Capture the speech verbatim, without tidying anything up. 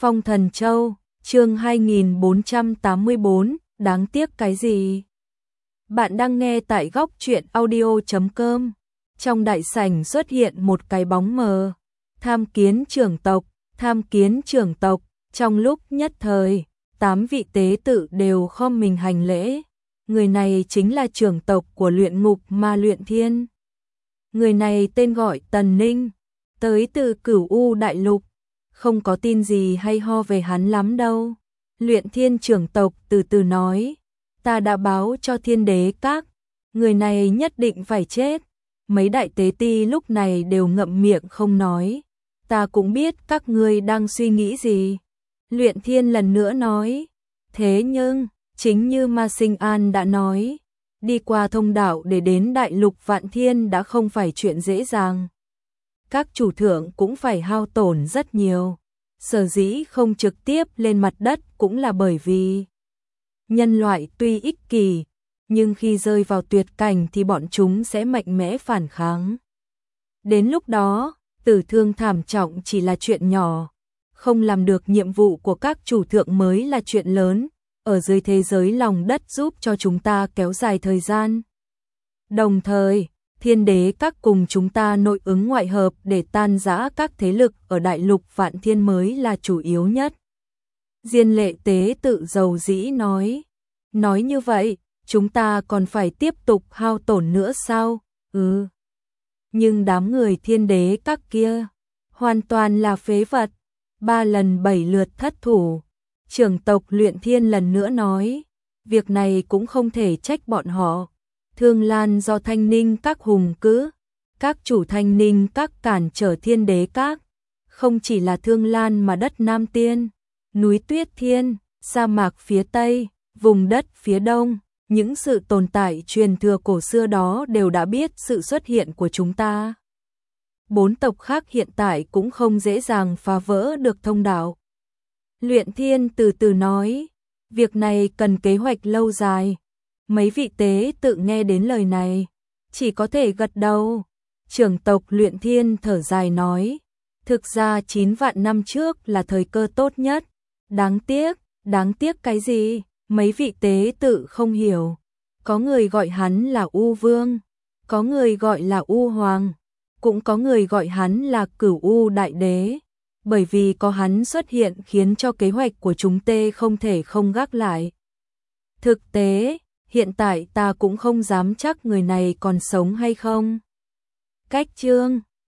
Phong Thần Châu, chương hai nghìn bốn trăm tám mươi bốn, đáng tiếc cái gì? Bạn đang nghe tại góc truyện audio chấm com. Trong đại sảnh xuất hiện một cái bóng mờ. Tham kiến trưởng tộc, tham kiến trưởng tộc. Trong lúc nhất thời, tám vị tế tự đều khom mình hành lễ. Người này chính là trưởng tộc của luyện ngục ma luyện thiên. Người này tên gọi Tần Ninh, tới từ Cửu U Đại Lục. Không có tin gì hay ho về hắn lắm đâu. Luyện thiên trưởng tộc từ từ nói, ta đã báo cho thiên đế các, người này nhất định phải chết. Mấy đại tế ti lúc này đều ngậm miệng không nói. Ta cũng biết các ngươi đang suy nghĩ gì. Luyện thiên lần nữa nói, thế nhưng, chính như Ma Sinh An đã nói, đi qua thông đạo để đến đại lục Vạn Thiên đã không phải chuyện dễ dàng. Các chủ thượng cũng phải hao tổn rất nhiều. Sở dĩ không trực tiếp lên mặt đất cũng là bởi vì nhân loại tuy ích kỷ, nhưng khi rơi vào tuyệt cảnh thì bọn chúng sẽ mạnh mẽ phản kháng. Đến lúc đó, tử thương thảm trọng chỉ là chuyện nhỏ, không làm được nhiệm vụ của các chủ thượng mới là chuyện lớn, ở dưới thế giới lòng đất giúp cho chúng ta kéo dài thời gian. Đồng thời, thiên đế các cùng chúng ta nội ứng ngoại hợp để tan rã các thế lực ở đại lục Vạn Thiên mới là chủ yếu nhất. Diên Lệ tế tự dầu dĩ nói, nói như vậy, chúng ta còn phải tiếp tục hao tổn nữa sao? Ừ. Nhưng đám người thiên đế các kia, hoàn toàn là phế vật, ba lần bảy lượt thất thủ. Trưởng tộc Luyện Thiên lần nữa nói, việc này cũng không thể trách bọn họ. Thương Lan do Thanh Ninh các hùng cứ, các chủ Thanh Ninh các cản trở thiên đế các, không chỉ là Thương Lan mà đất Nam Tiên, núi Tuyết Thiên, sa mạc phía Tây, vùng đất phía Đông, những sự tồn tại truyền thừa cổ xưa đó đều đã biết sự xuất hiện của chúng ta. Bốn tộc khác hiện tại cũng không dễ dàng phá vỡ được thông đạo. Luyện Thiên từ từ nói, việc này cần kế hoạch lâu dài. Mấy vị tế tự nghe đến lời này, chỉ có thể gật đầu. Trưởng tộc Luyện Thiên thở dài nói, thực ra chín vạn năm trước là thời cơ tốt nhất. Đáng tiếc, đáng tiếc cái gì? Mấy vị tế tự không hiểu. Có người gọi hắn là U Vương, có người gọi là U Hoàng, cũng có người gọi hắn là Cửu U Đại Đế. Bởi vì có hắn xuất hiện khiến cho kế hoạch của chúng tê không thể không gác lại. Thực tế, hiện tại ta cũng không dám chắc người này còn sống hay không. Cách chương